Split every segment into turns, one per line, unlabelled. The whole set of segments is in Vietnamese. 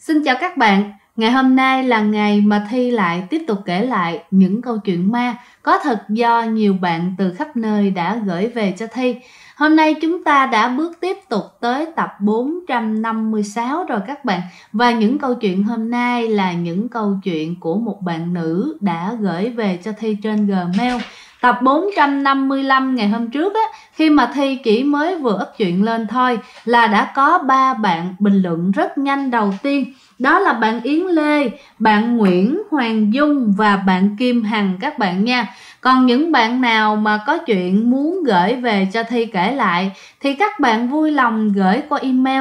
Xin chào các bạn, ngày hôm nay là ngày mà Thi lại tiếp tục kể lại những câu chuyện ma có thật do nhiều bạn từ khắp nơi đã gửi về cho Thi. Hôm nay chúng ta đã bước tiếp tục tới tập 456 rồi các bạn. Và những câu chuyện hôm nay là những câu chuyện của một bạn nữ đã gửi về cho Thi trên Gmail. Tập 455 ngày hôm trước á, khi mà Thi chỉ mới vừa up chuyện lên thôi là đã có 3 bạn bình luận rất nhanh. Đầu tiên đó là bạn Yến Lê, bạn Nguyễn Hoàng Dung và bạn Kim Hằng các bạn nha. Còn những bạn nào mà có chuyện muốn gửi về cho Thi kể lại thì các bạn vui lòng gửi qua email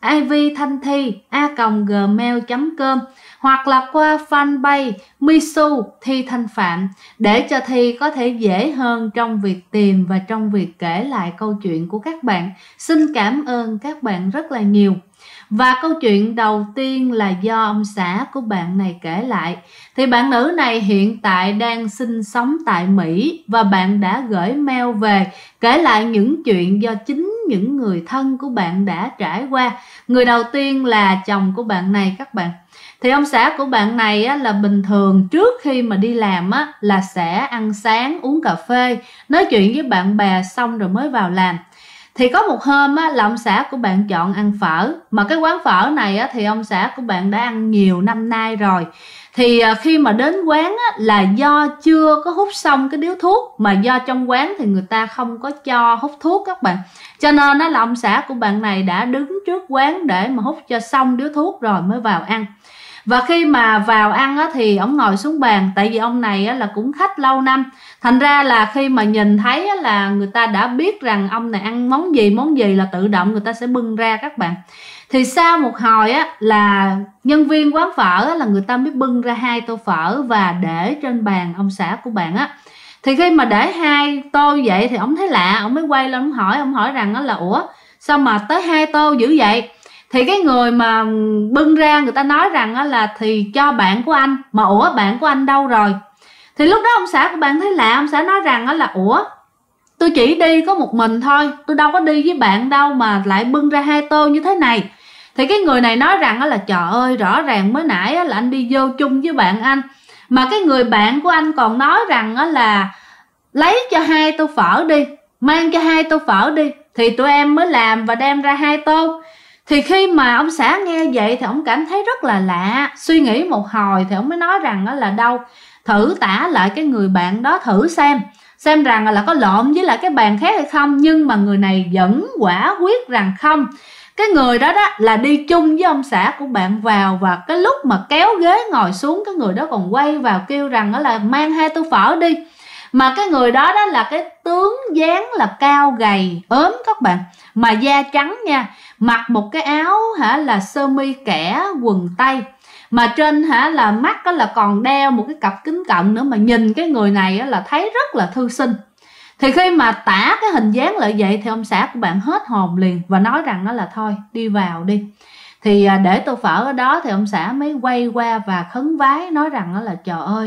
ivthanthi@gmail.com hoặc là qua fanpage Misu Thi Thanh Phạm để cho Thi có thể dễ hơn trong việc tìm và trong việc kể lại câu chuyện của các bạn. Xin cảm ơn các bạn rất là nhiều. Và câu chuyện đầu tiên là do ông xã của bạn này kể lại. Thì bạn nữ này hiện tại đang sinh sống tại Mỹ và bạn đã gửi mail về kể lại những chuyện do chính những người thân của bạn đã trải qua. Người đầu tiên là chồng của bạn này các bạn. Thì ông xã của bạn này á, là bình thường trước khi mà đi làm á, là sẽ ăn sáng, uống cà phê, nói chuyện với bạn bè xong rồi mới vào làm. Thì có một hôm á, là ông xã của bạn chọn ăn phở. Mà cái quán phở này á, thì ông xã của bạn đã ăn nhiều năm nay rồi. Thì khi mà đến quán á, là do chưa có hút xong cái điếu thuốc, mà do trong quán thì người ta không có cho hút thuốc các bạn. Cho nên á, là ông xã của bạn này đã đứng trước quán để mà hút cho xong điếu thuốc rồi mới vào ăn. Và khi mà vào ăn á, thì ông ngồi xuống bàn. Tại vì ông này á, là cũng khách lâu năm. Thành ra là khi mà nhìn thấy á, là người ta đã biết rằng ông này ăn món gì là tự động người ta sẽ bưng ra các bạn. Thì sau một hồi á, là nhân viên quán phở á, là người ta mới bưng ra 2 tô phở và để trên bàn ông xã của bạn á. Thì khi mà để 2 tô vậy thì ông thấy lạ, ông mới quay lên ông hỏi rằng á, là ủa sao mà tới 2 tô dữ vậy? Thì cái người mà bưng ra người ta nói rằng á, là thì cho bạn của anh. Mà ủa bạn của anh đâu rồi? Thì lúc đó ông xã của bạn thấy lạ. Ông xã nói rằng á, là ủa tôi chỉ đi có một mình thôi, tôi đâu có đi với bạn đâu mà lại bưng ra 2 tô như thế này. Thì cái người này nói rằng á, là trời ơi rõ ràng mới nãy á, là anh đi vô chung với bạn anh. Mà cái người bạn của anh còn nói rằng á, là lấy cho 2 tô phở đi, mang cho 2 tô phở đi, thì tụi em mới làm và đem ra 2 tô. Thì khi mà ông xã nghe vậy thì ông cảm thấy rất là lạ. Suy nghĩ một hồi thì ông mới nói rằng là đâu, thử tả lại cái người bạn đó thử xem rằng là có lộn với lại cái bàn khác hay không. Nhưng mà người này vẫn quả quyết rằng không. Cái người đó đó là đi chung với ông xã của bạn vào. Và cái lúc mà kéo ghế ngồi xuống, cái người đó còn quay vào kêu rằng là mang 2 tô phở đi. Mà cái người đó đó là cái tướng dáng là cao gầy ốm các bạn, mà da trắng nha, mặc một cái áo là sơ mi kẻ quần tây, mà trên là mắt là còn đeo một cái cặp kính cận nữa, mà nhìn cái người này là thấy rất là thư sinh. Thì khi mà tả cái hình dáng lại vậy thì ông xã của bạn hết hồn liền và nói rằng đó là thôi đi vào đi. Thì để tô phở ở đó thì ông xã mới quay qua và khấn vái nói rằng đó là trời ơi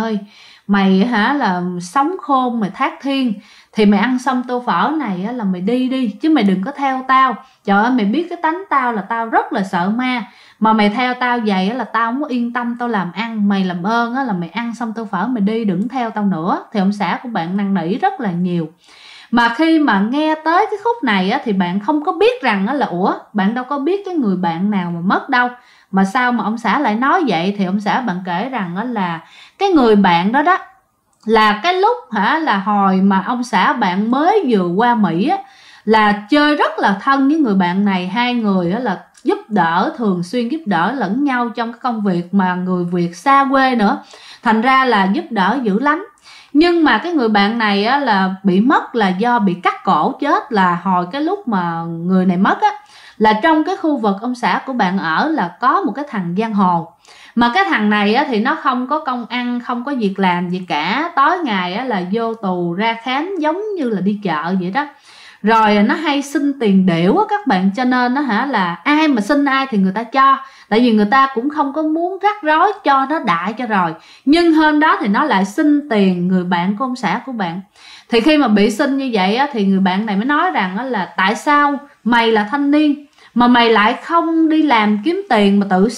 mày là sống khôn mày thác thiên, thì mày ăn xong tô phở này là mày đi chứ mày đừng có theo tao. Trời ơi mày biết cái tánh tao là tao rất là sợ ma, mà mày theo tao vậy là tao không có yên tâm tao làm ăn. Mày làm ơn là mày ăn xong tô phở mày đi, đừng theo tao nữa. Thì ông xã của bạn năn nỉ rất là nhiều. Mà khi mà nghe tới cái khúc này á, thì bạn không có biết rằng là ủa bạn đâu có biết cái người bạn nào mà mất đâu, mà sao mà ông xã lại nói vậy. Thì ông xã bạn kể rằng đó là cái người bạn đó đó là cái lúc là hồi mà ông xã bạn mới vừa qua Mỹ á, là chơi rất là thân với người bạn này. Hai người á, là giúp đỡ, thường xuyên giúp đỡ lẫn nhau trong cái công việc, mà người Việt xa quê nữa, thành ra là giúp đỡ dữ lắm. Nhưng mà cái người bạn này á, là bị mất là do bị cắt cổ chết. Là hồi cái lúc mà người này mất á, là trong cái khu vực ông xã của bạn ở là có một cái thằng giang hồ. Mà cái thằng này á, thì nó không có công ăn, không có việc làm gì cả. Tối ngày á, là vô tù ra khám giống như là đi chợ vậy đó. Rồi nó hay xin tiền điểu á các bạn. Cho nên nó là ai mà xin ai thì người ta cho. Tại vì người ta cũng không có muốn rắc rối, cho nó đại cho rồi. Nhưng hôm đó thì nó lại xin tiền người bạn của ông xã của bạn. Thì khi mà bị xin như vậy á, thì người bạn này mới nói rằng á, là tại sao mày là thanh niên mà mày lại không đi làm kiếm tiền mà tự sống,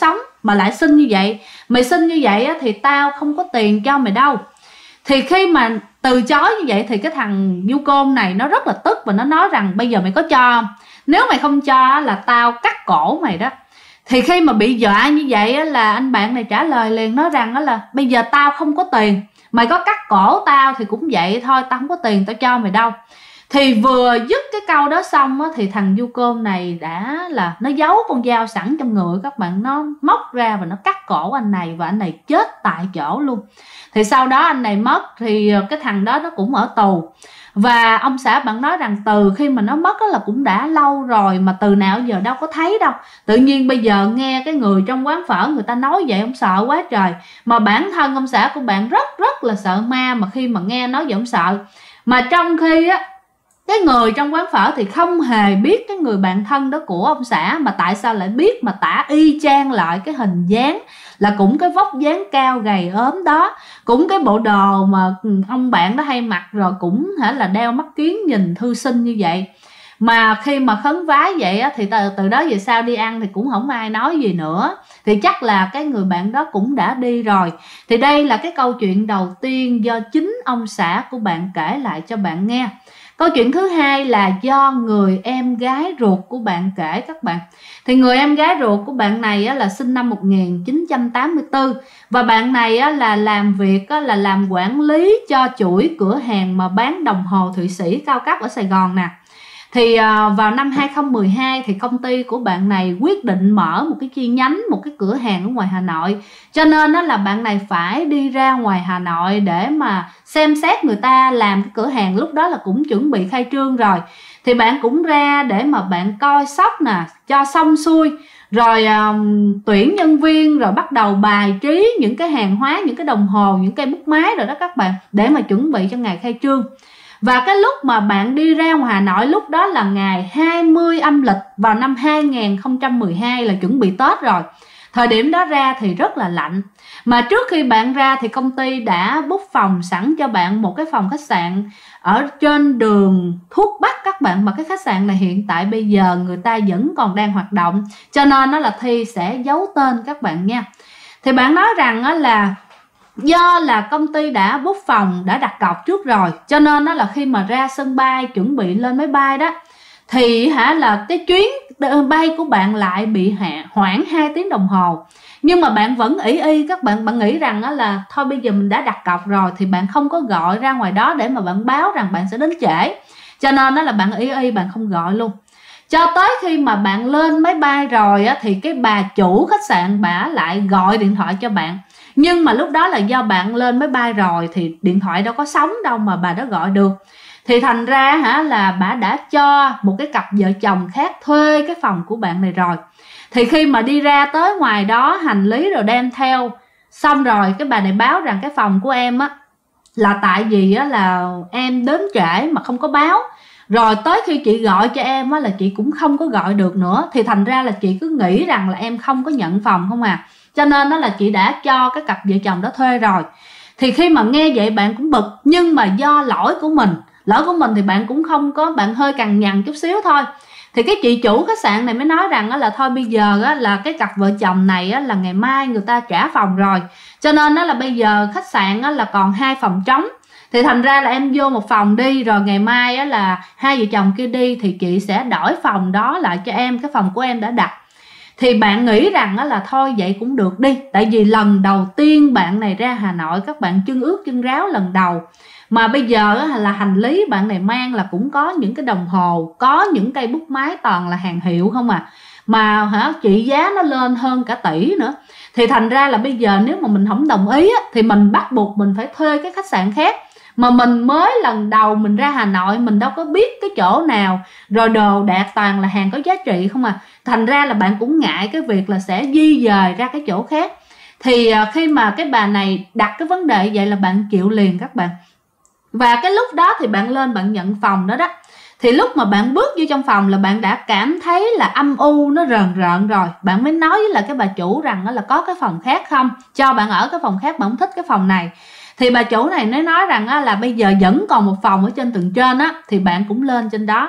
mà lại xin như vậy, mày xin như vậy á, thì tao không có tiền cho mày đâu. Thì khi mà từ chối như vậy thì cái thằng du côn này nó rất là tức và nó nói rằng bây giờ mày có cho không? Nếu mày không cho là tao cắt cổ mày đó. Thì khi mà bị dọa như vậy là anh bạn này trả lời liền, nói rằng là bây giờ tao không có tiền, mày có cắt cổ tao thì cũng vậy thôi, tao không có tiền tao cho mày đâu. Thì vừa dứt cái câu đó xong á, thì thằng du côn này đã là nó giấu con dao sẵn trong người các bạn, nó móc ra và nó cắt cổ anh này, và anh này chết tại chỗ luôn. Thì sau đó anh này mất thì cái thằng đó nó cũng ở tù. Và ông xã bạn nói rằng từ khi mà nó mất là cũng đã lâu rồi, mà từ nào giờ đâu có thấy đâu. Tự nhiên bây giờ nghe cái người trong quán phở người ta nói vậy, ông sợ quá trời. Mà bản thân ông xã của bạn rất là sợ ma, mà khi mà nghe nói vậy ông sợ. Mà trong khi á, cái người trong quán phở thì không hề biết cái người bạn thân đó của ông xã, mà tại sao lại biết mà tả y chang lại cái hình dáng, là cũng cái vóc dáng cao gầy ốm đó, cũng cái bộ đồ mà ông bạn đó hay mặc, rồi cũng là đeo mắt kiếng nhìn thư sinh như vậy. Mà khi mà khấn vái vậy á, thì từ đó về sau đi ăn thì cũng không ai nói gì nữa. Thì chắc là cái người bạn đó cũng đã đi rồi. Thì đây là cái câu chuyện đầu tiên do chính ông xã của bạn kể lại cho bạn nghe. Câu chuyện thứ hai là do người em gái ruột của bạn kể các bạn. Thì người em gái ruột của bạn này là sinh năm 1984. Và bạn này là làm việc là làm quản lý cho chuỗi cửa hàng mà bán đồng hồ Thụy Sĩ cao cấp ở Sài Gòn nè. Thì vào năm 2012 thì công ty của bạn này quyết định mở một cái chi nhánh, một cái cửa hàng ở ngoài Hà Nội. Cho nên là bạn này phải đi ra ngoài Hà Nội để mà xem xét người ta làm cái cửa hàng, lúc đó là cũng chuẩn bị khai trương rồi. Thì bạn cũng ra để mà bạn coi sóc nè, cho xong xuôi. Rồi tuyển nhân viên, rồi bắt đầu bài trí những cái hàng hóa, những cái đồng hồ, những cây bút máy rồi đó các bạn, để mà chuẩn bị cho ngày khai trương. Và cái lúc mà bạn đi ra ngoài Hà Nội lúc đó là ngày 20 âm lịch vào năm 2012, là chuẩn bị Tết rồi. Thời điểm đó ra thì rất là lạnh. Mà trước khi bạn ra thì công ty đã book phòng sẵn cho bạn một cái phòng khách sạn ở trên đường Thuốc Bắc các bạn. Mà cái khách sạn này hiện tại bây giờ người ta vẫn còn đang hoạt động, cho nên nó là Thi sẽ giấu tên các bạn nha. Thì bạn nói rằng là do là công ty đã book phòng, đã đặt cọc trước rồi, cho nên đó là khi mà ra sân bay chuẩn bị lên máy bay đó, thì là cái chuyến bay của bạn lại bị hoãn 2 tiếng đồng hồ. Nhưng mà bạn vẫn ỷ y các bạn nghĩ rằng là thôi bây giờ mình đã đặt cọc rồi thì bạn không có gọi ra ngoài đó để mà bạn báo rằng bạn sẽ đến trễ. Cho nên đó là bạn ỷ y, bạn không gọi luôn. Cho tới khi mà bạn lên máy bay rồi thì cái bà chủ khách sạn bả lại gọi điện thoại cho bạn. Nhưng mà lúc đó là do bạn lên máy bay rồi thì điện thoại đâu có sóng đâu mà bà đó gọi được. Thì thành ra là bà đã cho một cái cặp vợ chồng khác thuê cái phòng của bạn này rồi. Thì khi mà đi ra tới ngoài đó, hành lý rồi đem theo, xong rồi cái bà này báo rằng cái phòng của em là tại vì là em đến trễ mà không có báo. Rồi tới khi chị gọi cho em là chị cũng không có gọi được nữa. Thì thành ra là chị cứ nghĩ rằng là em không có nhận phòng không à. Cho nên đó là chị đã cho cái cặp vợ chồng đó thuê rồi. Thì khi mà nghe vậy bạn cũng bực. Nhưng mà do lỗi của mình thì bạn cũng không có, bạn hơi cằn nhằn chút xíu thôi. Thì cái chị chủ khách sạn này mới nói rằng là thôi bây giờ là cái cặp vợ chồng này là ngày mai người ta trả phòng rồi. Cho nên là bây giờ khách sạn là còn 2 phòng trống. Thì thành ra là em vô một phòng đi, rồi ngày mai là hai vợ chồng kia đi thì chị sẽ đổi phòng đó lại cho em, cái phòng của em đã đặt. Thì bạn nghĩ rằng là thôi vậy cũng được đi. Tại vì lần đầu tiên bạn này ra Hà Nội, các bạn chân ướt chân ráo lần đầu. Mà bây giờ là hành lý bạn này mang là cũng có những cái đồng hồ, có những cây bút máy toàn là hàng hiệu không à. Mà trị giá nó lên hơn cả tỷ nữa. Thì thành ra là bây giờ nếu mà mình không đồng ý thì mình bắt buộc mình phải thuê cái khách sạn khác. Mà mình mới lần đầu mình ra Hà Nội, mình đâu có biết cái chỗ nào, rồi đồ đạc toàn là hàng có giá trị không à. Thành ra là bạn cũng ngại cái việc là sẽ di dời ra cái chỗ khác. Thì khi mà cái bà này đặt cái vấn đề vậy là bạn chịu liền các bạn. Và cái lúc đó thì bạn lên bạn nhận phòng đó đó. Thì lúc mà bạn bước vô trong phòng là bạn đã cảm thấy là âm u, nó rờn rợn rồi. Bạn mới nói với là cái bà chủ rằng là có cái phòng khác không, cho bạn ở cái phòng khác, bạn không thích cái phòng này. Thì bà chủ này nói rằng là bây giờ vẫn còn một phòng ở trên tầng trên thì bạn cũng lên trên đó.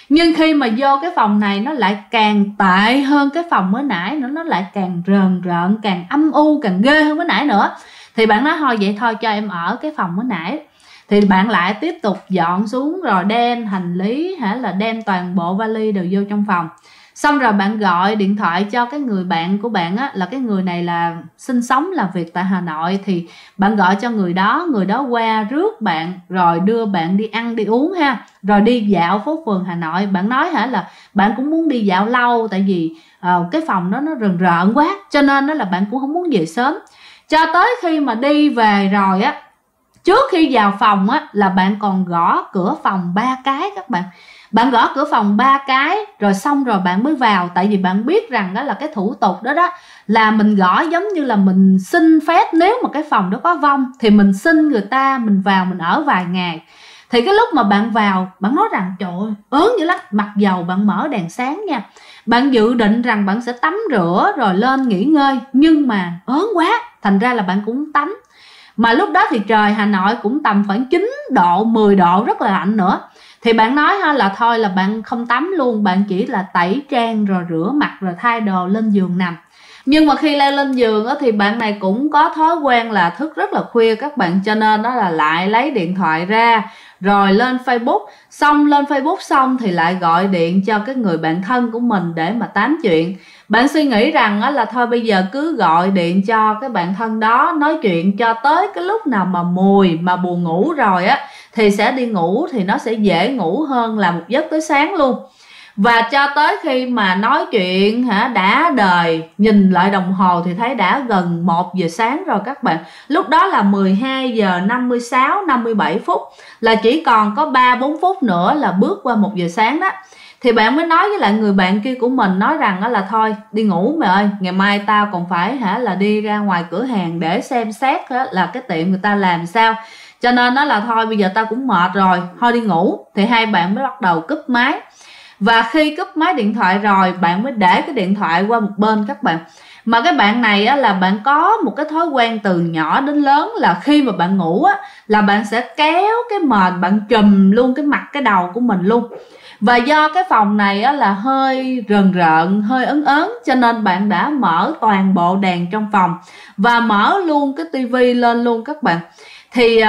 Nhưng khi mà vô cái phòng này nó lại càng tệ hơn cái phòng mới nãy nữa, nó lại càng rờn rợn, càng âm u, càng ghê hơn mới nãy nữa. Thì bạn nói thôi vậy thôi cho em ở cái phòng mới nãy. Thì bạn lại tiếp tục dọn xuống rồi đem hành lý hay là đem toàn bộ vali đều vô trong phòng. Xong rồi bạn gọi điện thoại cho cái người bạn của bạn á, là cái người này là sinh sống làm việc tại Hà Nội. Thì bạn gọi cho người đó qua rước bạn rồi đưa bạn đi ăn đi uống ha, rồi đi dạo phố phường Hà Nội. Bạn nói là bạn cũng muốn đi dạo lâu, tại vì cái phòng đó nó rần rợn quá, cho nên đó là bạn cũng không muốn về sớm. Cho tới khi mà đi về rồi á, trước khi vào phòng á là bạn còn gõ cửa phòng 3 cái các bạn. Bạn gõ cửa phòng 3 cái rồi xong rồi bạn mới vào. Tại vì bạn biết rằng đó là cái thủ tục đó là mình gõ giống như là mình xin phép, nếu mà cái phòng đó có vong thì mình xin người ta, mình vào mình ở vài ngày. Thì cái lúc mà bạn vào, bạn nói rằng trời ơi ớn dữ lắm. Mặc dầu bạn mở đèn sáng nha, bạn dự định rằng bạn sẽ tắm rửa rồi lên nghỉ ngơi, nhưng mà ớn quá, thành ra là bạn cũng tắm. Mà lúc đó thì trời Hà Nội cũng tầm khoảng 9 độ, 10 độ, rất là lạnh nữa. Thì bạn nói là thôi là bạn không tắm luôn, bạn chỉ là tẩy trang rồi rửa mặt rồi thay đồ lên giường nằm. Nhưng mà khi leo lên giường đó, thì bạn này cũng có thói quen là thức rất là khuya các bạn. Cho nên đó là lại lấy điện thoại ra rồi lên Facebook. Lên Facebook xong thì lại gọi điện cho cái người bạn thân của mình để mà tám chuyện. Bạn suy nghĩ rằng là thôi bây giờ cứ gọi điện cho cái bạn thân đó, nói chuyện cho tới cái lúc nào mà mùi mà buồn ngủ rồi á thì sẽ đi ngủ, thì nó sẽ dễ ngủ hơn là một giấc tới sáng luôn. Và cho tới khi mà nói chuyện đã đời, nhìn lại đồng hồ thì thấy đã gần 1 giờ sáng rồi các bạn. Lúc đó là 12 giờ 56, 57 phút, là chỉ còn có 3-4 phút nữa là bước qua 1 giờ sáng đó. Thì bạn mới nói với lại người bạn kia của mình, nói rằng là thôi đi ngủ mày ơi, ngày mai tao còn phải là đi ra ngoài cửa hàng để xem xét là cái tiệm người ta làm sao, cho nên nó là thôi bây giờ tao cũng mệt rồi, thôi đi ngủ. Thì hai bạn mới bắt đầu cúp máy. Và khi cúp máy điện thoại rồi, bạn mới để cái điện thoại qua một bên các bạn. Mà cái bạn này là bạn có một cái thói quen từ nhỏ đến lớn là khi mà bạn ngủ là bạn sẽ kéo cái mền, bạn trùm luôn cái mặt cái đầu của mình luôn. Và do cái phòng này là hơi rờn rợn, hơi ấn ớn, cho nên bạn đã mở toàn bộ đèn trong phòng và mở luôn cái tivi lên luôn các bạn. Thì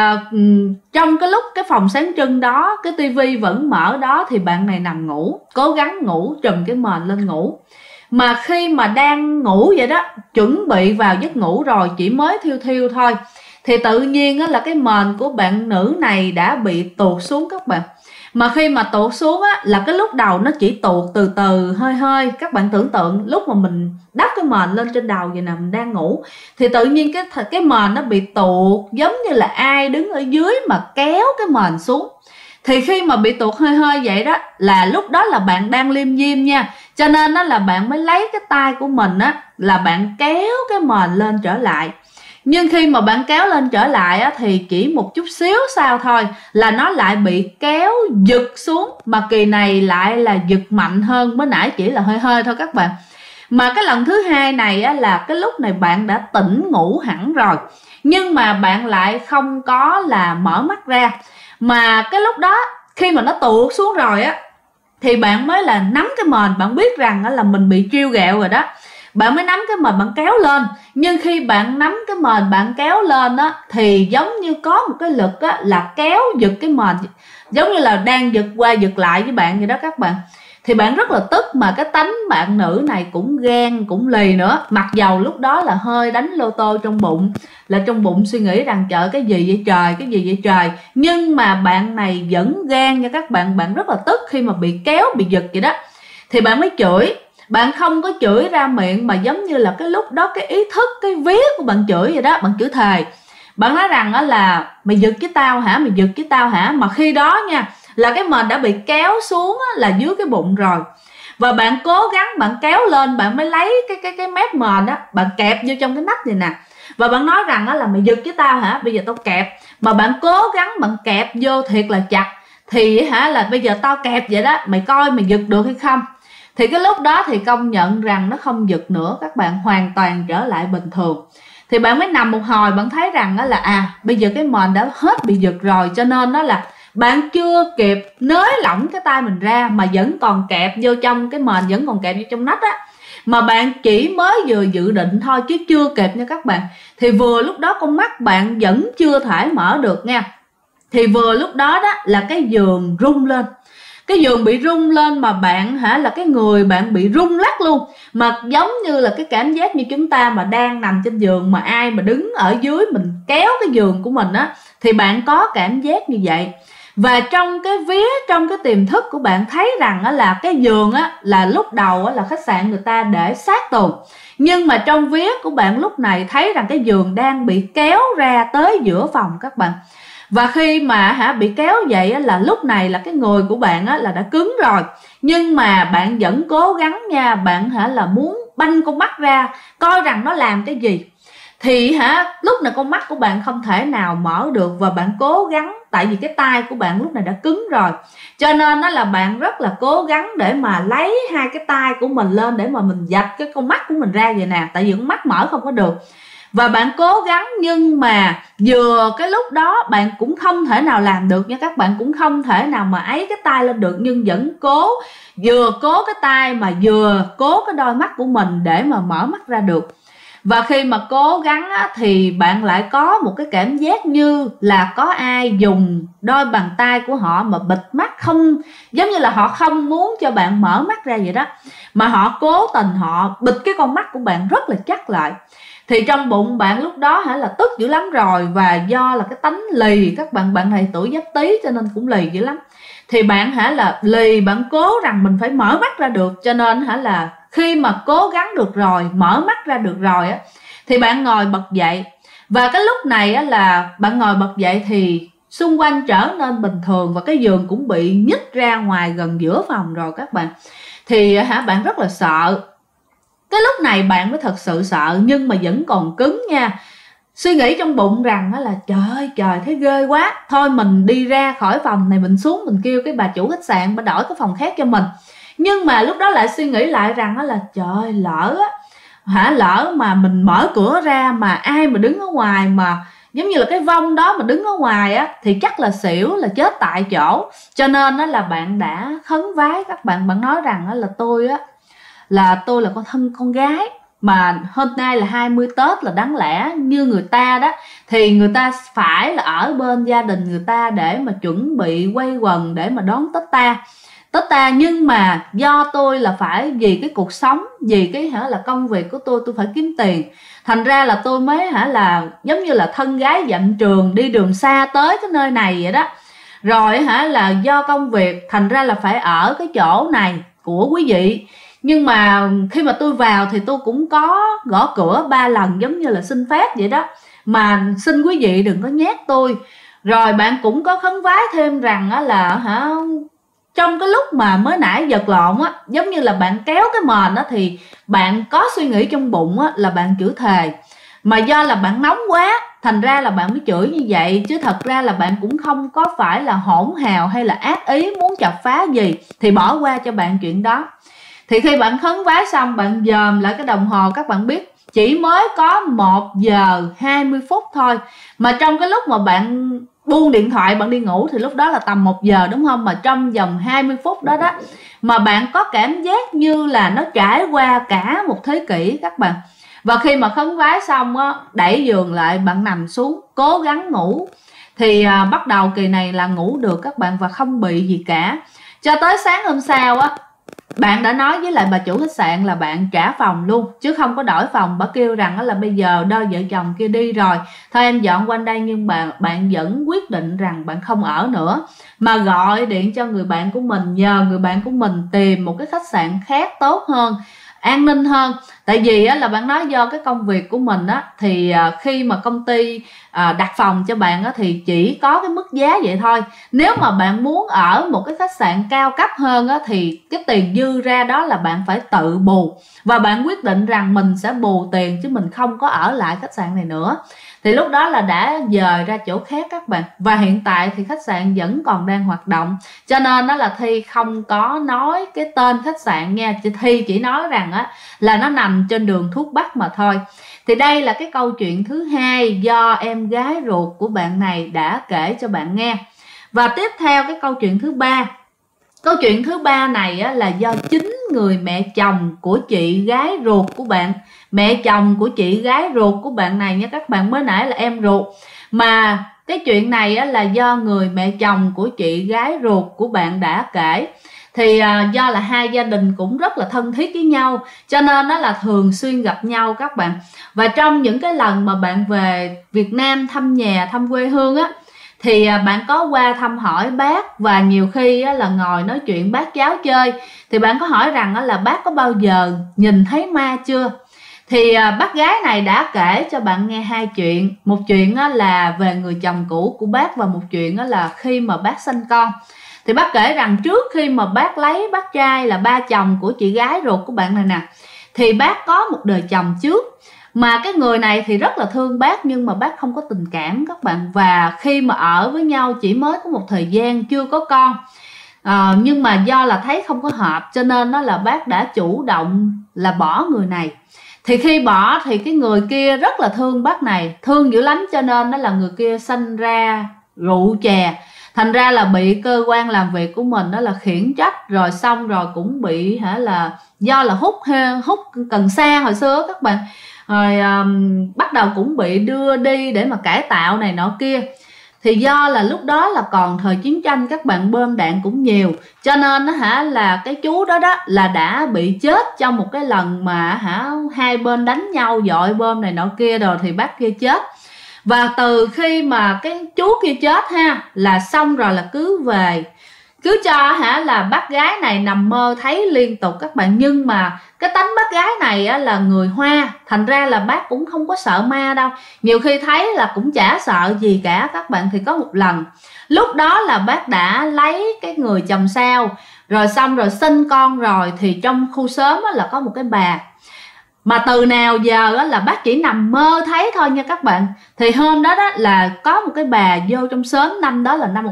trong cái lúc cái phòng sáng trưng đó, cái tivi vẫn mở đó, thì bạn này nằm ngủ, cố gắng ngủ, trùm cái mền lên ngủ. Mà khi mà đang ngủ vậy đó, chuẩn bị vào giấc ngủ rồi, chỉ mới thiêu thiêu thôi, thì tự nhiên là cái mền của bạn nữ này đã bị tuột xuống các bạn. Mà khi mà tuột xuống là cái lúc đầu nó chỉ tuột từ từ hơi hơi. Các bạn tưởng tượng lúc mà mình đắp cái mền lên trên đầu vậy nè, mình đang ngủ, thì tự nhiên cái mền nó bị tuột, giống như là ai đứng ở dưới mà kéo cái mền xuống. Thì khi mà bị tuột hơi hơi vậy đó, là lúc đó là bạn đang liêm diêm nha. Cho nên là bạn mới lấy cái tay của mình là bạn kéo cái mền lên trở lại. Nhưng khi mà bạn kéo lên trở lại thì chỉ một chút xíu sau thôi là nó lại bị kéo giật xuống. Mà kỳ này lại là giật mạnh hơn, mới nãy chỉ là hơi hơi thôi các bạn. Mà cái lần thứ hai này là cái lúc này bạn đã tỉnh ngủ hẳn rồi, nhưng mà bạn lại không có là mở mắt ra. Mà cái lúc đó khi mà nó tuột xuống rồi thì bạn mới là nắm cái mền, bạn biết rằng là mình bị trêu ghẹo rồi đó. Bạn mới nắm cái mền bạn kéo lên. Nhưng khi bạn nắm cái mền bạn kéo lên thì giống như có một cái lực là kéo giật cái mền, giống như là đang giật qua giật lại với bạn vậy đó các bạn. Thì bạn rất là tức, mà cái tánh bạn nữ này cũng ghen cũng lì nữa. Mặc dầu lúc đó là hơi đánh lô tô trong bụng, là trong bụng suy nghĩ rằng trời cái gì vậy trời, cái gì vậy trời. Nhưng mà bạn này vẫn ghen nha các bạn. Bạn rất là tức khi mà bị kéo, bị giật vậy đó. Thì bạn mới chửi. Bạn không có chửi ra miệng, mà giống như là cái lúc đó cái ý thức, cái vía của bạn chửi vậy đó. Bạn chửi thề. Bạn nói rằng là mày giật với tao hả, mày giật với tao hả. Mà khi đó nha, là cái mền đã bị kéo xuống là dưới cái bụng rồi. Và bạn cố gắng bạn kéo lên, bạn mới lấy cái mép mền bạn kẹp vô trong cái nách này nè. Và bạn nói rằng là mày giật với tao hả, bây giờ tao kẹp. Mà bạn cố gắng bạn kẹp vô thiệt là chặt. Thì là bây giờ tao kẹp vậy đó, mày coi mày giật được hay không. Thì cái lúc đó thì công nhận rằng nó không giật nữa các bạn, hoàn toàn trở lại bình thường. Thì bạn mới nằm một hồi, bạn thấy rằng là bây giờ cái mền đã hết bị giật rồi, cho nên là bạn chưa kịp nới lỏng cái tay mình ra mà vẫn còn kẹp vô trong cái mền, vẫn còn kẹp vô trong nách á, mà bạn chỉ mới vừa dự định thôi chứ chưa kịp nha các bạn, thì vừa lúc đó con mắt bạn vẫn chưa thể mở được nha. Thì vừa lúc đó đó là cái giường rung lên, cái giường bị rung lên mà bạn là cái người bạn bị rung lắc luôn, mà giống như là cái cảm giác như chúng ta mà đang nằm trên giường mà ai mà đứng ở dưới mình kéo cái giường của mình á, thì bạn có cảm giác như vậy. Và trong cái trong cái tiềm thức của bạn thấy rằng á, là cái giường á, là lúc đầu á, là khách sạn người ta để sát tường, nhưng mà trong vía của bạn lúc này thấy rằng cái giường đang bị kéo ra tới giữa phòng các bạn. Và khi mà bị kéo vậy á, là lúc này là cái người của bạn á, là đã cứng rồi, nhưng mà bạn vẫn cố gắng nha, bạn là muốn banh con mắt ra coi rằng nó làm cái gì. Thì lúc này con mắt của bạn không thể nào mở được, và bạn cố gắng, tại vì cái tay của bạn lúc này đã cứng rồi, cho nên đó là bạn rất là cố gắng để mà lấy hai cái tay của mình lên để mà mình dập cái con mắt của mình ra vậy nè, tại vì con mắt mở không có được. Và bạn cố gắng, nhưng mà vừa cái lúc đó bạn cũng không thể nào làm được nha các bạn, cũng không thể nào mà ấy cái tay lên được, nhưng vẫn vừa cố cái tay mà vừa cố cái đôi mắt của mình để mà mở mắt ra được. Và khi mà cố gắng á, thì bạn lại có một cái cảm giác như là có ai dùng đôi bàn tay của họ mà bịt mắt, không, giống như là họ không muốn cho bạn mở mắt ra vậy đó, mà họ cố tình họ bịt cái con mắt của bạn rất là chắc lại. Thì trong bụng bạn lúc đó là tức dữ lắm rồi, và do là cái tánh lì các bạn này tuổi Giáp Tý cho nên cũng lì dữ lắm. Thì bạn là lì, bạn cố rằng mình phải mở mắt ra được, cho nên là khi mà cố gắng được rồi, mở mắt ra được rồi á, thì bạn ngồi bật dậy. Và cái lúc này á, là bạn ngồi bật dậy thì xung quanh trở nên bình thường, và cái giường cũng bị nhích ra ngoài gần giữa phòng rồi các bạn. Thì bạn rất là sợ. Cái lúc này bạn mới thật sự sợ, nhưng mà vẫn còn cứng nha. Suy nghĩ trong bụng rằng là trời ơi trời, thấy ghê quá, thôi mình đi ra khỏi phòng này, mình xuống mình kêu cái bà chủ khách sạn bà đổi cái phòng khác cho mình. Nhưng mà lúc đó lại suy nghĩ lại rằng là trời, lỡ á, lỡ mà mình mở cửa ra mà ai mà đứng ở ngoài, mà giống như là cái vong đó mà đứng ở ngoài á, thì chắc là xỉu, là chết tại chỗ. Cho nên đó là bạn đã khấn vái các bạn nói rằng là tôi là con gái, mà hôm nay là 20 Tết, là đáng lẽ như người ta đó thì người ta phải là ở bên gia đình người ta để mà chuẩn bị quây quần để mà đón Tết ta, nhưng mà do tôi là phải vì cái cuộc sống, vì cái là công việc của tôi phải kiếm tiền, thành ra là tôi mới là giống như là thân gái dặm trường, đi đường xa tới cái nơi này vậy đó. Rồi là do công việc thành ra là phải ở cái chỗ này của quý vị. Nhưng mà khi mà tôi vào thì tôi cũng có gõ cửa 3 lần, giống như là xin phép vậy đó, mà xin quý vị đừng có nhát tôi. Rồi bạn cũng có khấn vái thêm rằng là trong cái lúc mà mới nãy giật lộn á, giống như là bạn kéo cái mền á, thì bạn có suy nghĩ trong bụng á, là bạn chửi thề, mà do là bạn nóng quá thành ra là bạn mới chửi như vậy, chứ thật ra là bạn cũng không có phải là hỗn hào hay là ác ý muốn chọc phá gì, thì bỏ qua cho bạn chuyện đó. Thì khi bạn khấn vái xong, bạn dòm lại cái đồng hồ, các bạn biết chỉ mới có 1 giờ 20 phút thôi, mà trong cái lúc mà bạn buông điện thoại bạn đi ngủ thì lúc đó là tầm 1 giờ đúng không, mà trong vòng 20 phút đó đó mà bạn có cảm giác như là nó trải qua cả một thế kỷ các bạn. Và khi mà khấn vái xong á, đẩy giường lại, bạn nằm xuống cố gắng ngủ, thì bắt đầu kỳ này là ngủ được các bạn, và không bị gì cả. Cho tới sáng hôm sau á, bạn đã nói với lại bà chủ khách sạn là bạn trả phòng luôn, chứ không có đổi phòng. Bà kêu rằng là bây giờ đôi vợ chồng kia đi rồi, thôi em dọn quanh đây, nhưng bạn vẫn quyết định rằng bạn không ở nữa, mà gọi điện cho người bạn của mình, nhờ người bạn của mình tìm một cái khách sạn khác tốt hơn, an ninh hơn. Tại vì là bạn nói do cái công việc của mình á, thì khi mà công ty đặt phòng cho bạn á, thì chỉ có cái mức giá vậy thôi. Nếu mà bạn muốn ở một cái khách sạn cao cấp hơn á, thì cái tiền dư ra đó là bạn phải tự bù, và bạn quyết định rằng mình sẽ bù tiền chứ mình không có ở lại khách sạn này nữa. Thì lúc đó là đã dời ra chỗ khác các bạn. Và hiện tại thì khách sạn vẫn còn đang hoạt động, cho nên đó là Thi không có nói cái tên khách sạn nha. Thi chỉ nói rằng là nó nằm trên đường Thuốc Bắc mà thôi. Thì đây là cái câu chuyện thứ hai do em gái ruột của bạn này đã kể cho bạn nghe. Và tiếp theo cái câu chuyện thứ ba. Câu chuyện thứ ba này á, là do chính người mẹ chồng của chị gái ruột của bạn. Mẹ chồng của chị gái ruột của bạn này nha các bạn, mới nãy là em ruột. Mà cái chuyện này á, là do người mẹ chồng của chị gái ruột của bạn đã kể. Thì do là hai gia đình cũng rất là thân thiết với nhau, cho nên nó là thường xuyên gặp nhau các bạn. Và trong những cái lần mà bạn về Việt Nam thăm nhà, thăm quê hương á, thì bạn có qua thăm hỏi bác, và nhiều khi là ngồi nói chuyện bác cháu chơi, thì bạn có hỏi rằng là bác có bao giờ nhìn thấy ma chưa. Thì bác gái này đã kể cho bạn nghe hai chuyện. Một chuyện là về người chồng cũ của bác, và một chuyện là khi mà bác sinh con. Thì bác kể rằng trước khi mà bác lấy bác trai là ba chồng của chị gái ruột của bạn này nè, thì bác có một đời chồng trước. Mà cái người này thì rất là thương bác, nhưng mà bác không có tình cảm các bạn. Và khi mà ở với nhau chỉ mới có một thời gian, chưa có con, nhưng mà do là thấy không có hợp, cho nên là bác đã chủ động là bỏ người này. Thì khi bỏ thì cái người kia rất là thương bác này, thương dữ lắm, cho nên là người kia sanh ra rượu chè. Thành ra là bị cơ quan làm việc của mình đó là khiển trách, rồi xong rồi cũng bị là do là hút cần sa hồi xưa các bạn. Rồi bắt đầu cũng bị đưa đi để mà cải tạo này nọ kia. Thì do là lúc đó là còn thời chiến tranh, các bạn, bom đạn cũng nhiều, cho nên là cái chú đó là đã bị chết trong một cái lần mà hai bên đánh nhau, dội bom này nọ kia, rồi thì bác kia chết. Và từ khi mà cái chú kia chết là xong rồi là cứ về, cứ cho là bác gái này nằm mơ thấy liên tục các bạn. Nhưng mà cái tánh bác gái này là người Hoa, thành ra là bác cũng không có sợ ma đâu, nhiều khi thấy là cũng chả sợ gì cả các bạn. Thì có một lần, lúc đó là bác đã lấy cái người chồng sau, rồi xong rồi sinh con rồi, thì trong khu xóm là có một cái bà, mà từ nào giờ là bác chỉ nằm mơ thấy thôi nha các bạn. Thì hôm đó là có một cái bà vô trong xóm, năm đó là năm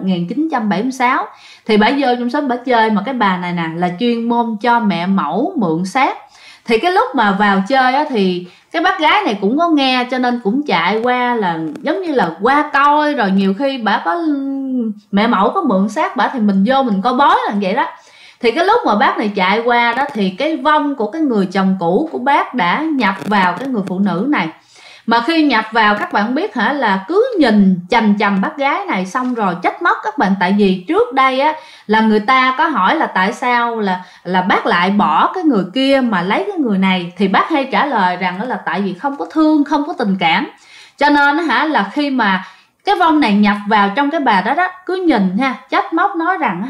1976. Thì bà vô trong xóm bà chơi, mà cái bà này nè là chuyên môn cho mẹ mẫu mượn xác. Thì cái lúc mà vào chơi thì cái bác gái này cũng có nghe, cho nên cũng chạy qua là giống như là qua coi. Rồi nhiều khi bà có mẹ mẫu có mượn xác bà thì mình vô mình coi bói là vậy đó. Thì cái lúc mà bác này chạy qua đó, thì cái vong của cái người chồng cũ của bác đã nhập vào cái người phụ nữ này. Mà khi nhập vào, các bạn biết là cứ nhìn chằm chằm bác gái này, xong rồi trách móc các bạn. Tại vì trước đây là người ta có hỏi là tại sao là bác lại bỏ cái người kia mà lấy cái người này. Thì bác hay trả lời rằng là tại vì không có thương, không có tình cảm. Cho nên là khi mà cái vong này nhập vào trong cái bà đó cứ nhìn trách móc, nói rằng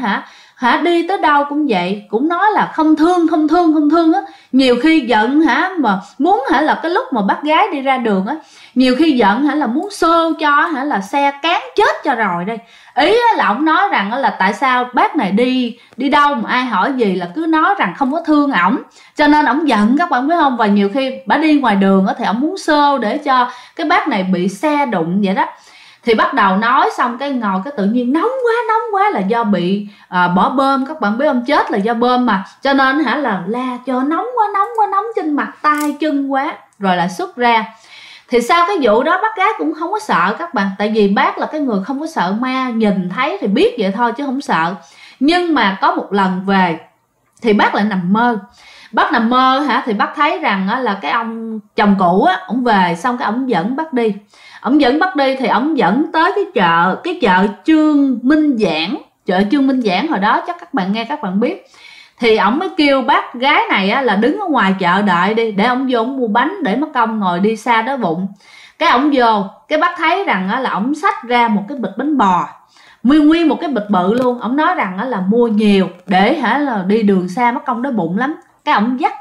đi tới đâu cũng vậy, cũng nói là không thương á. Nhiều khi giận mà muốn là cái lúc mà bác gái đi ra đường nhiều khi giận là muốn xô cho là xe cán chết cho rồi đây. Ý là ông nói rằng là tại sao bác này đi đâu mà ai hỏi gì là cứ nói rằng không có thương ổng, cho nên ổng giận các bạn biết không. Và nhiều khi bà đi ngoài đường thì ổng muốn xô để cho cái bác này bị xe đụng vậy đó. Thì bắt đầu nói xong cái ngồi cái tự nhiên nóng quá là do bị bỏ bơm, các bạn biết không, chết là do bơm mà, cho nên là la cho nóng trên mặt tay chân quá, rồi là xuất ra. Thì sau cái vụ đó bác gái cũng không có sợ các bạn, tại vì bác là cái người không có sợ ma, nhìn thấy thì biết vậy thôi chứ không sợ. Nhưng mà có một lần về thì bác lại nằm mơ. Bác nằm mơ thì bác thấy rằng là cái ông chồng cũ ổng về, xong cái ổng dẫn bác đi. Ổng dẫn bác đi thì ổng dẫn tới cái chợ Trương Minh Giảng. Chợ Trương Minh Giảng hồi đó chắc các bạn nghe các bạn biết. Thì ổng mới kêu bác gái này là đứng ở ngoài chợ đợi đi, để ổng vô ổng mua bánh để mất công ngồi đi xa đói bụng. Cái ổng vô, cái bác thấy rằng là ổng xách ra một cái bịch bánh bò, nguyên một cái bịch bự luôn. Ổng nói rằng là mua nhiều để là đi đường xa mất công đói bụng lắm. Cái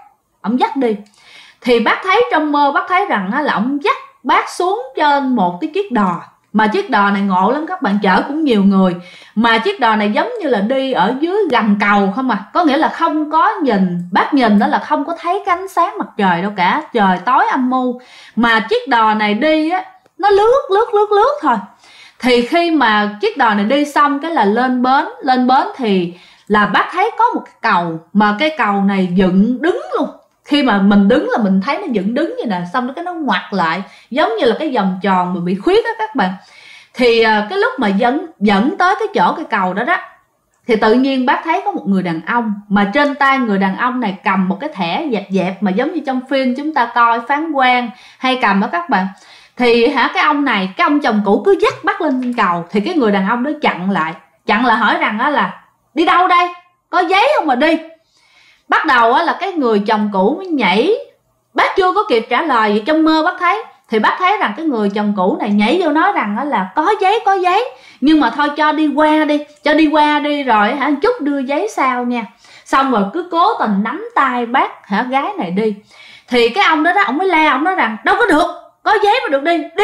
ổng dắt đi. Thì bác thấy trong mơ, bác thấy rằng là ổng dắt bác xuống trên một cái chiếc đò. Mà chiếc đò này ngộ lắm các bạn, chở cũng nhiều người. Mà chiếc đò này giống như là đi ở dưới gầm cầu không có nghĩa là không có nhìn, bác nhìn đó là không có thấy cái ánh sáng mặt trời đâu cả, trời tối âm mưu. Mà chiếc đò này đi nó lướt thôi. Thì khi mà chiếc đò này đi xong cái là lên bến thì là bác thấy có một cái cầu, mà cái cầu này dựng đứng luôn. Khi mà mình đứng là mình thấy nó dựng đứng như nè, xong cái nó ngoặt lại giống như là cái vòng tròn mà bị khuyết các bạn. Thì cái lúc mà dẫn tới cái chỗ cây cầu đó đó, thì tự nhiên bác thấy có một người đàn ông, mà trên tay người đàn ông này cầm một cái thẻ dẹp dẹp mà giống như trong phim chúng ta coi phán quan hay cầm đó các bạn. Thì cái ông này, cái ông chồng cũ cứ dắt bác lên trên cầu. Thì cái người đàn ông đó chặn lại hỏi rằng là đi đâu đây, có giấy không mà đi. Bắt đầu là cái người chồng cũ mới nhảy. Bác chưa có kịp trả lời gì, trong mơ bác thấy, thì bác thấy rằng cái người chồng cũ này nhảy vô nói rằng là có giấy, nhưng mà thôi cho đi qua đi rồi chút đưa giấy sau nha. Xong rồi cứ cố tình nắm tay bác gái này đi. Thì cái ông đó ông mới la, ông nói rằng đâu có được, có giấy mà được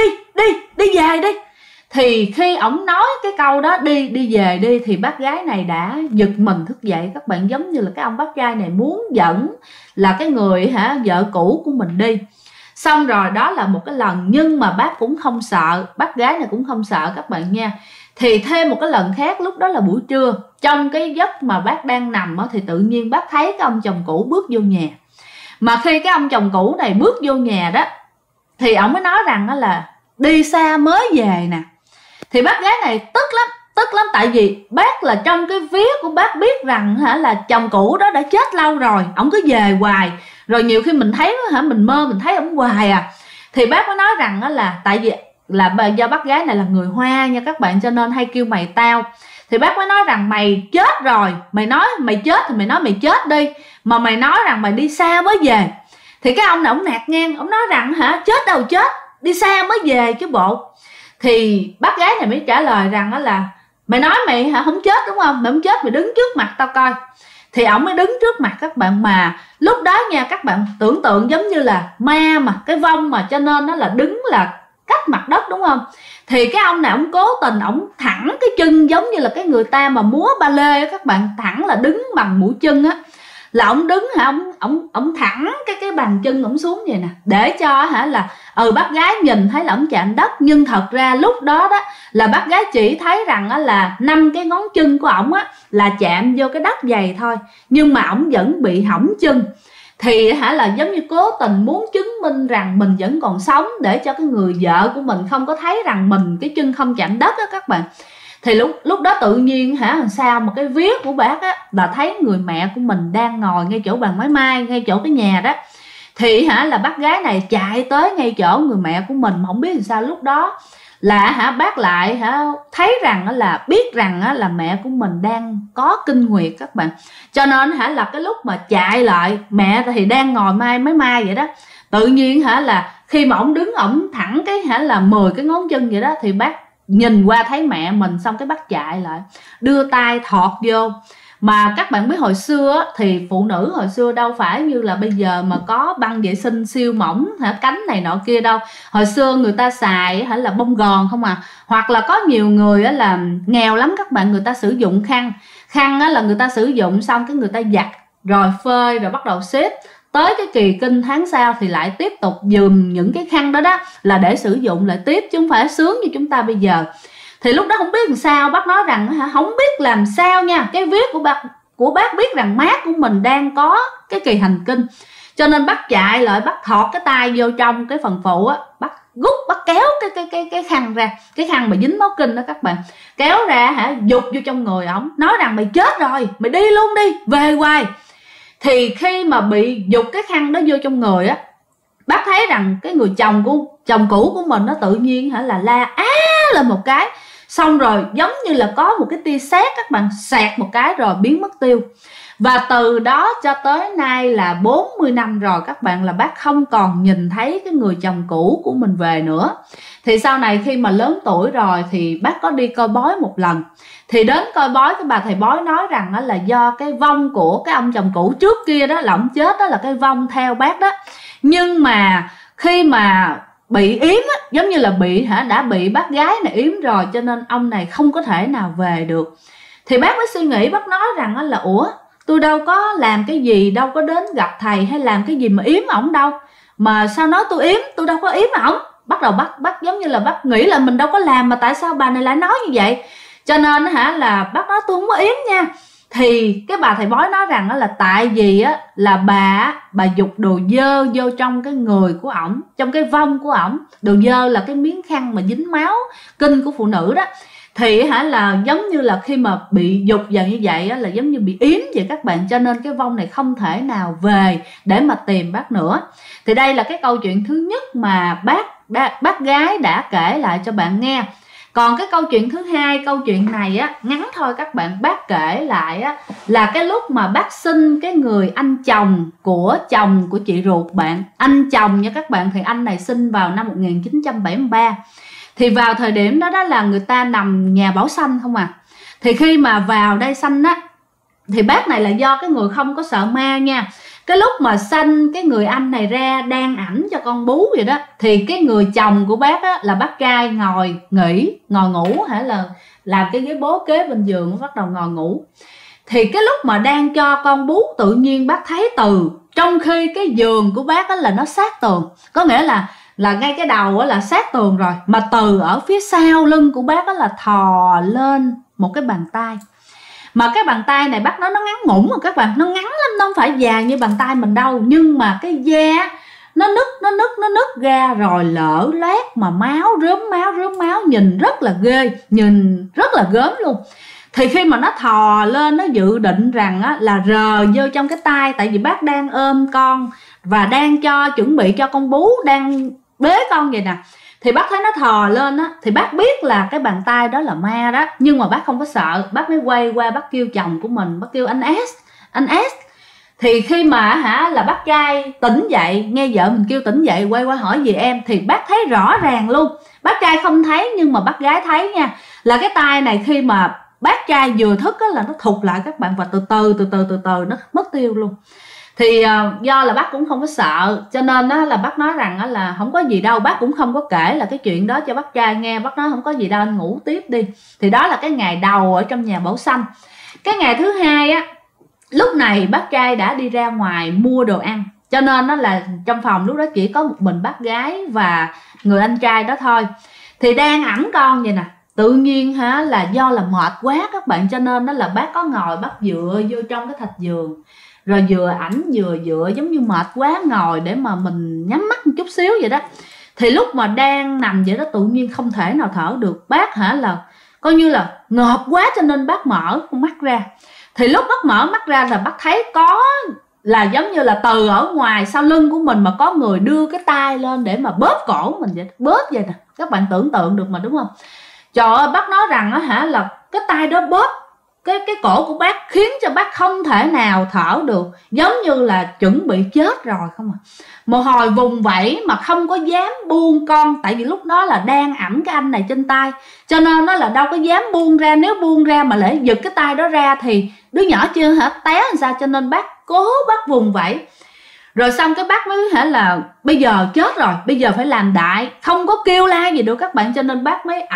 đi về đi. Thì khi ổng nói cái câu đó đi về đi, thì bác gái này đã giật mình thức dậy các bạn, giống như là cái ông bác trai này muốn dẫn là cái người vợ cũ của mình đi. Xong rồi đó là một cái lần, nhưng mà bác cũng không sợ, bác gái này cũng không sợ các bạn nha. Thì thêm một cái lần khác, lúc đó là buổi trưa, trong cái giấc mà bác đang nằm thì tự nhiên bác thấy cái ông chồng cũ bước vô nhà. Mà khi cái ông chồng cũ này bước vô nhà đó, thì ổng mới nói rằng là đi xa mới về nè. Thì bác gái này tức lắm, tại vì bác là trong cái vía của bác biết rằng là chồng cũ đó đã chết lâu rồi, ổng cứ về hoài, rồi nhiều khi mình thấy mình mơ mình thấy ổng hoài à. Thì bác mới nói rằng là tại vì là do bác gái này là người Hoa nha các bạn, cho nên hay kêu mày tao. Thì bác mới nói rằng mày chết rồi, mày nói mày chết thì mày nói mày chết đi, mà mày nói rằng mày đi xa mới về. Thì cái ông này ổng nạt ngang, ổng nói rằng chết đâu chết, đi xa mới về chứ bộ. Thì bác gái này mới trả lời rằng là mày nói mày không chết đúng không, mày không chết mày đứng trước mặt tao coi. Thì ổng mới đứng trước mặt các bạn, mà lúc đó nha các bạn tưởng tượng giống như là ma mà, cái vong mà, cho nên nó là đứng là cách mặt đất đúng không. Thì cái ông này ổng cố tình ổng thẳng cái chân, giống như là cái người ta mà múa ba lê á các bạn, thẳng là đứng bằng mũi chân á, là ổng đứng ổng thẳng cái bàn chân ổng xuống vậy nè, để cho là bác gái nhìn thấy là ổng chạm đất. Nhưng thật ra lúc đó đó là bác gái chỉ thấy rằng là 5 cái ngón chân của ổng là chạm vô cái đất dày thôi, nhưng mà ổng vẫn bị hỏng chân. Thì là giống như cố tình muốn chứng minh rằng mình vẫn còn sống, để cho cái người vợ của mình không có thấy rằng mình cái chân không chạm đất á các bạn. Thì lúc đó tự nhiên làm sao mà cái vía của bác là thấy người mẹ của mình đang ngồi ngay chỗ bàn máy may, ngay chỗ cái nhà đó. Thì là bác gái này chạy tới ngay chỗ người mẹ của mình, mà không biết làm sao lúc đó là bác lại thấy rằng là biết rằng là mẹ của mình đang có kinh nguyệt các bạn. Cho nên là cái lúc mà chạy lại, mẹ thì đang ngồi máy may vậy đó, tự nhiên là khi mà ổng đứng ổng thẳng cái là 10 cái ngón chân vậy đó, thì bác nhìn qua thấy mẹ mình, xong cái bác chạy lại đưa tay thọt vô. Mà các bạn biết hồi xưa thì phụ nữ hồi xưa đâu phải như là bây giờ mà có băng vệ sinh siêu mỏng cánh này nọ kia đâu. Hồi xưa người ta xài là bông gòn không à, hoặc là có nhiều người là nghèo lắm các bạn, người ta sử dụng khăn là người ta sử dụng xong cái người ta giặt rồi phơi rồi bắt đầu xếp, tới cái kỳ kinh tháng sau thì lại tiếp tục dùng những cái khăn đó là để sử dụng lại tiếp, chứ không phải sướng như chúng ta bây giờ. Thì lúc đó không biết làm sao, bác nói rằng không biết làm sao nha, cái viết của bác biết rằng má của mình đang có cái kỳ hành kinh, cho nên bác chạy lại, bác thọt cái tay vô trong cái phần phụ bác rút, bác kéo cái khăn ra, cái khăn mà dính máu kinh đó các bạn, kéo ra dục vô trong người ổng, nói rằng mày chết rồi, mày đi luôn đi, về hoài. Thì khi mà bị dục cái khăn đó vô trong người bác thấy rằng cái người chồng cũ của mình nó tự nhiên là la lên một cái, xong rồi giống như là có một cái tia sét các bạn, xẹt một cái rồi biến mất tiêu. Và từ đó cho tới nay là 40 năm rồi các bạn, là bác không còn nhìn thấy cái người chồng cũ của mình về nữa. Thì sau này khi mà lớn tuổi rồi thì bác có đi coi bói một lần. Thì đến coi bói, cái bà thầy bói nói rằng là do cái vong của cái ông chồng cũ trước kia đó, là ông chết đó, là cái vong theo bác đó. Nhưng mà khi mà bị yếm giống như là đã bị bác gái này yếm rồi, cho nên ông này không có thể nào về được. Thì bác mới suy nghĩ, bác nói rằng là ủa, tôi đâu có làm cái gì, đâu có đến gặp thầy hay làm cái gì mà yếm ổng đâu, mà sao nói tôi yếm, tôi đâu có yếm ổng. Bắt đầu bác giống như là bác nghĩ là mình đâu có làm, mà tại sao bà này lại nói như vậy. Cho nên là bác nói tôi không có yếm nha, Thì cái bà thầy bói nói rằng là tại vì á là bà dục đồ dơ vô trong cái người của ổng, trong cái vong của ổng. Đồ dơ là cái miếng khăn mà dính máu kinh của phụ nữ đó. Thì là giống như là khi mà bị dục vào như vậy á, là giống như bị yếm vậy các bạn. Cho nên cái vong này không thể nào về để mà tìm bác nữa. Thì đây là cái câu chuyện thứ nhất mà bác gái đã kể lại cho bạn nghe. Còn cái câu chuyện thứ hai, câu chuyện này á ngắn thôi các bạn. Bác kể lại á là cái lúc mà bác sinh cái người anh chồng của chị ruột bạn. Anh chồng nha các bạn, thì anh này sinh vào năm 1973. Thì vào thời điểm đó là người ta nằm nhà bảo sanh không à. Thì khi mà vào đây sanh á, thì bác này là do cái người không có sợ ma nha. Cái lúc mà sanh cái người anh này ra đang ẵm cho con bú vậy đó, thì cái người chồng của bác á là bác trai ngồi ngủ là làm cái ghế bố kế bên giường, bắt đầu ngồi ngủ. Thì cái lúc mà đang cho con bú, tự nhiên bác thấy Từ, trong khi cái giường của bác á là nó sát tường, có nghĩa là ngay cái đầu á là sát tường rồi, mà Từ ở phía sau lưng của bác á là thò lên một cái bàn tay. Mà cái bàn tay này bác nói nó ngắn ngủn rồi các bạn, nó ngắn lắm, nó không phải dài như bàn tay mình đâu. Nhưng mà cái da nó nứt ra rồi lở loét, mà rớm máu, nhìn rất là ghê, nhìn rất là gớm luôn. Thì khi mà nó thò lên, nó dự định rằng á, là rờ vô trong cái tay. Tại vì bác đang ôm con và đang chuẩn bị cho con bú, đang bế con vậy nè. Thì bác thấy nó thò lên á, thì bác biết là cái bàn tay đó là ma đó. Nhưng mà bác không có sợ, bác mới quay qua bác kêu chồng của mình, bác kêu anh S. Thì khi mà là bác trai tỉnh dậy, nghe vợ mình kêu tỉnh dậy, quay qua hỏi gì em, thì bác thấy rõ ràng luôn. Bác trai không thấy nhưng mà bác gái thấy nha, là cái tay này khi mà bác trai vừa thức á, là nó thụt lại các bạn, và từ từ nó mất tiêu luôn. Thì do là bác cũng không có sợ, cho nên là bác nói rằng là không có gì đâu. Bác cũng không có kể là cái chuyện đó cho bác trai nghe. Bác nói không có gì đâu, anh ngủ tiếp đi. Thì đó là cái ngày đầu ở trong nhà bảo sanh. Cái ngày thứ hai á, lúc này bác trai đã đi ra ngoài mua đồ ăn, cho nên là trong phòng lúc đó chỉ có một mình bác gái và người anh trai đó thôi. Thì đang ẵm con vậy nè, tự nhiên là do là mệt quá các bạn, cho nên là bác có ngồi, bác dựa vô trong cái thạch giường, rồi vừa ảnh vừa dựa, giống như mệt quá ngồi để mà mình nhắm mắt một chút xíu vậy đó. Thì lúc mà đang nằm vậy đó, tự nhiên không thể nào thở được. Bác là coi như là ngợp quá, cho nên bác mở con mắt ra. Thì lúc bác mở mắt ra là bác thấy có là giống như là Từ ở ngoài sau lưng của mình, mà có người đưa cái tay lên để mà bóp cổ mình vậy, bóp vậy nè. Các bạn tưởng tượng được mà đúng không? Trời ơi, bác nói rằng là cái tay đó bóp cái cổ của bác, khiến cho bác không thể nào thở được, giống như là chuẩn bị chết rồi không à. Một hồi vùng vẫy mà không có dám buông con, tại vì lúc đó là đang ẵm cái anh này trên tay, cho nên nó là đâu có dám buông ra. Nếu buông ra mà lỡ giật cái tay đó ra thì đứa nhỏ chưa té làm sao, cho nên bác cố bác vùng vẫy. Rồi xong cái bác mới là bây giờ chết rồi, bây giờ phải làm đại, không có kêu la gì được các bạn, cho nên bác mới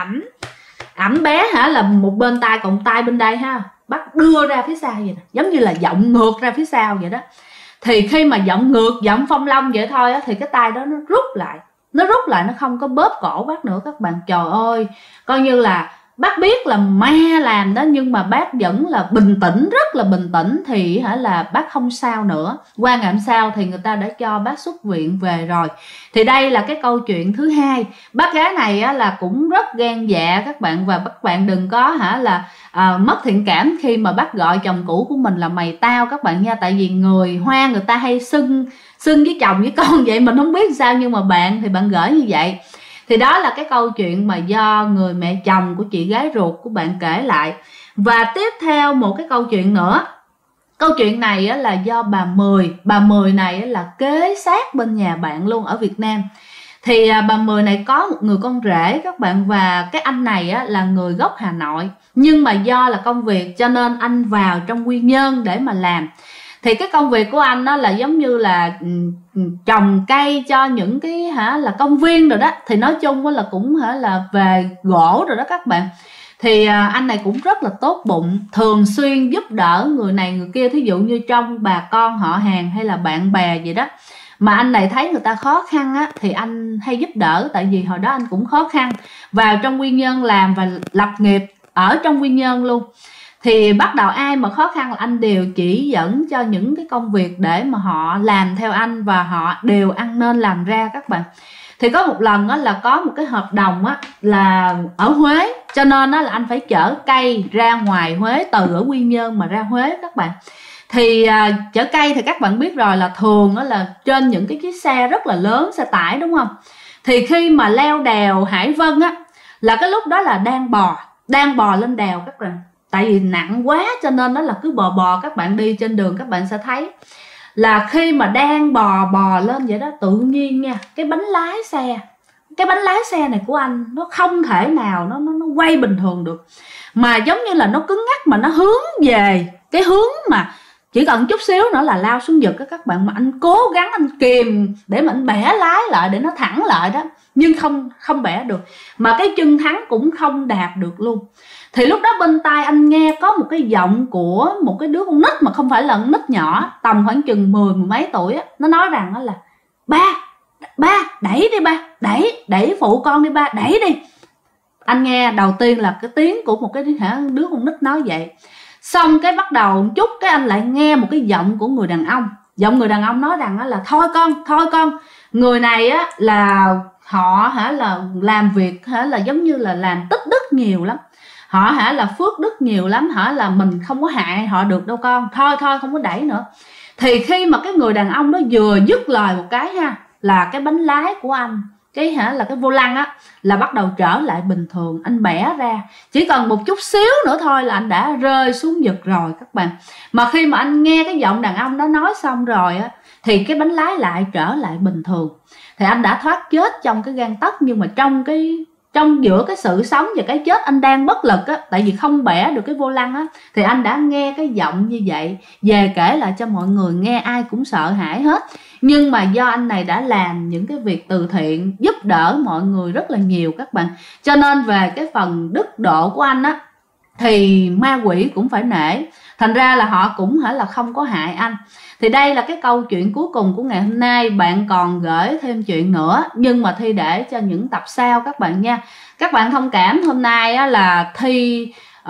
ẵm bé là một bên tay, còn tay bên đây bác đưa ra phía sau vậy nè, giống như là giọng ngược ra phía sau vậy đó. Thì khi mà giọng ngược, giọng phong long vậy thôi thì cái tay đó nó rút lại, nó không có bóp cổ bác nữa các bạn. Trời ơi, coi như là bác biết là ma làm đó, nhưng mà bác vẫn là bình tĩnh, rất là bình tĩnh. Thì là bác không sao nữa. Qua ngày hôm sau thì người ta đã cho bác xuất viện về rồi. Thì đây là cái câu chuyện thứ hai. Bác gái này là cũng rất gan dạ các bạn, và các bạn đừng có mất thiện cảm khi mà bác gọi chồng cũ của mình là mày tao các bạn nha. Tại vì người Hoa người ta hay xưng với chồng với con vậy, mình không biết sao, nhưng mà bạn thì bạn gửi như vậy. Thì đó là cái câu chuyện mà do người mẹ chồng của chị gái ruột của bạn kể lại. Và tiếp theo một cái câu chuyện nữa. Câu chuyện này là do bà Mười này là kế sát bên nhà bạn luôn ở Việt Nam. Thì bà Mười này có một người con rể các bạn, và cái anh này là người gốc Hà Nội. Nhưng mà do là công việc cho nên anh vào trong Quy Nhơn để mà làm. Thì cái công việc của anh là giống như là trồng cây cho những cái là công viên rồi đó. Thì nói chung là cũng là về gỗ rồi đó các bạn. Thì anh này cũng rất là tốt bụng, thường xuyên giúp đỡ người này người kia. Thí dụ như trong bà con họ hàng hay là bạn bè vậy đó, mà anh này thấy người ta khó khăn thì anh hay giúp đỡ. Tại vì hồi đó anh cũng khó khăn, vào trong Quy Nhơn làm và lập nghiệp ở trong Quy Nhơn luôn. Thì bắt đầu ai mà khó khăn là anh đều chỉ dẫn cho những cái công việc để mà họ làm theo anh, và họ đều ăn nên làm ra các bạn. Thì có một lần đó là có một cái hợp đồng á là ở Huế, cho nên đó là anh phải chở cây ra ngoài Huế, từ ở Quy Nhơn mà ra Huế các bạn. Thì chở cây thì các bạn biết rồi, là thường đó là trên những cái chiếc xe rất là lớn, xe tải đúng không. Thì khi mà leo đèo Hải Vân á, là cái lúc đó là đang bò lên đèo các bạn. Tại vì nặng quá cho nên đó là cứ bò các bạn đi trên đường các bạn sẽ thấy là khi mà đang bò lên vậy đó, tự nhiên nha, cái bánh lái xe này của anh nó không thể nào nó quay bình thường được, mà giống như là nó cứng ngắc, mà nó hướng về cái hướng mà chỉ cần chút xíu nữa là lao xuống vực các bạn. Mà anh cố gắng anh kìm để mà anh bẻ lái lại để nó thẳng lại đó, nhưng không bẻ được, mà cái chân thắng cũng không đạp được luôn. Thì lúc đó bên tai anh nghe có một cái giọng của một cái đứa con nít, mà không phải là con nít nhỏ, tầm khoảng chừng mười mấy tuổi á, nó nói rằng đó là ba đẩy đi ba, đẩy phụ con đi ba, đẩy đi. Anh nghe đầu tiên là cái tiếng của một cái đứa con nít nói vậy, xong cái bắt đầu chút cái anh lại nghe một cái giọng của người đàn ông. Giọng người đàn ông nói rằng đó là thôi con, người này á là họ là làm việc là giống như là làm tích đức nhiều lắm, họ là phước đức nhiều lắm, là mình không có hại họ được đâu con, thôi không có đẩy nữa. Thì khi mà cái người đàn ông đó vừa dứt lời một cái ha, là cái bánh lái của anh, cái là cái vô lăng á, là bắt đầu trở lại bình thường. Anh bẻ ra, chỉ cần một chút xíu nữa thôi là anh đã rơi xuống vực rồi các bạn. Mà khi mà anh nghe cái giọng đàn ông đó nói xong rồi á, thì cái bánh lái lại trở lại bình thường. Thì anh đã thoát chết trong cái gang tấc, nhưng mà trong giữa cái sự sống và cái chết anh đang bất lực á, tại vì không bẻ được cái vô lăng á, thì anh đã nghe cái giọng như vậy về kể lại cho mọi người nghe, ai cũng sợ hãi hết. Nhưng mà do anh này đã làm những cái việc từ thiện giúp đỡ mọi người rất là nhiều các bạn, cho nên về cái phần đức độ của anh á thì ma quỷ cũng phải nể, thành ra là họ cũng là không có hại anh. Thì đây là cái câu chuyện cuối cùng của ngày hôm nay. Bạn còn gửi thêm chuyện nữa, nhưng mà Thi để cho những tập sau các bạn nha. Các bạn thông cảm, hôm nay á, là Thi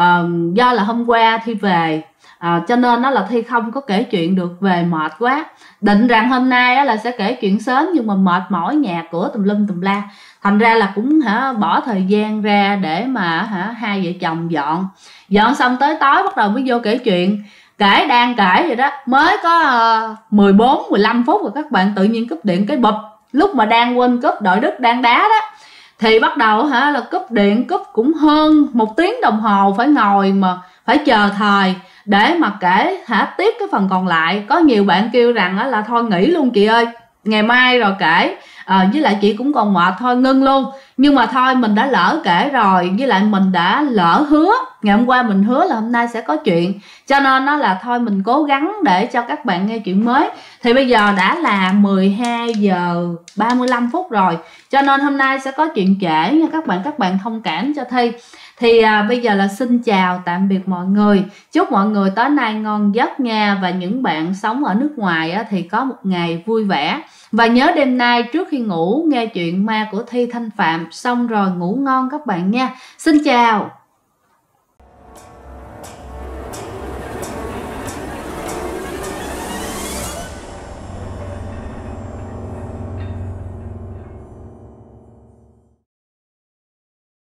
do là hôm qua Thi về, cho nên đó là Thi không có kể chuyện được, về mệt quá. Định rằng hôm nay á, là sẽ kể chuyện sớm, nhưng mà mệt mỏi nhà cửa tùm lum tùm la, thành ra là cũng bỏ thời gian ra để mà hai vợ chồng dọn xong tới tối bắt đầu mới vô kể chuyện. Đang kể vậy đó, mới có 14-15 phút rồi các bạn, tự nhiên cúp điện cái bụp. Lúc mà đang quên cúp, đội Đức đang đá đó, thì bắt đầu là cúp điện, cúp cũng hơn 1 tiếng đồng hồ, phải ngồi mà phải chờ thời để mà kể tiếp cái phần còn lại. Có nhiều bạn kêu rằng là thôi nghỉ luôn chị ơi, ngày mai rồi kể, với lại chị cũng còn mệt, thôi ngưng luôn. Nhưng mà thôi, mình đã lỡ kể rồi, với lại mình đã lỡ hứa, ngày hôm qua mình hứa là hôm nay sẽ có chuyện, cho nên nó là thôi mình cố gắng để cho các bạn nghe chuyện mới. Thì bây giờ đã là 12 giờ 35 phút rồi, cho nên hôm nay sẽ có chuyện trễ nha các bạn thông cảm cho Thi. Thì bây giờ là xin chào tạm biệt mọi người, chúc mọi người tối nay ngon giấc nha. Và những bạn sống ở nước ngoài thì có một ngày vui vẻ. Và nhớ đêm nay trước khi ngủ nghe chuyện ma của Thi Thanh Phạm, xong rồi ngủ ngon các bạn nha. Xin chào.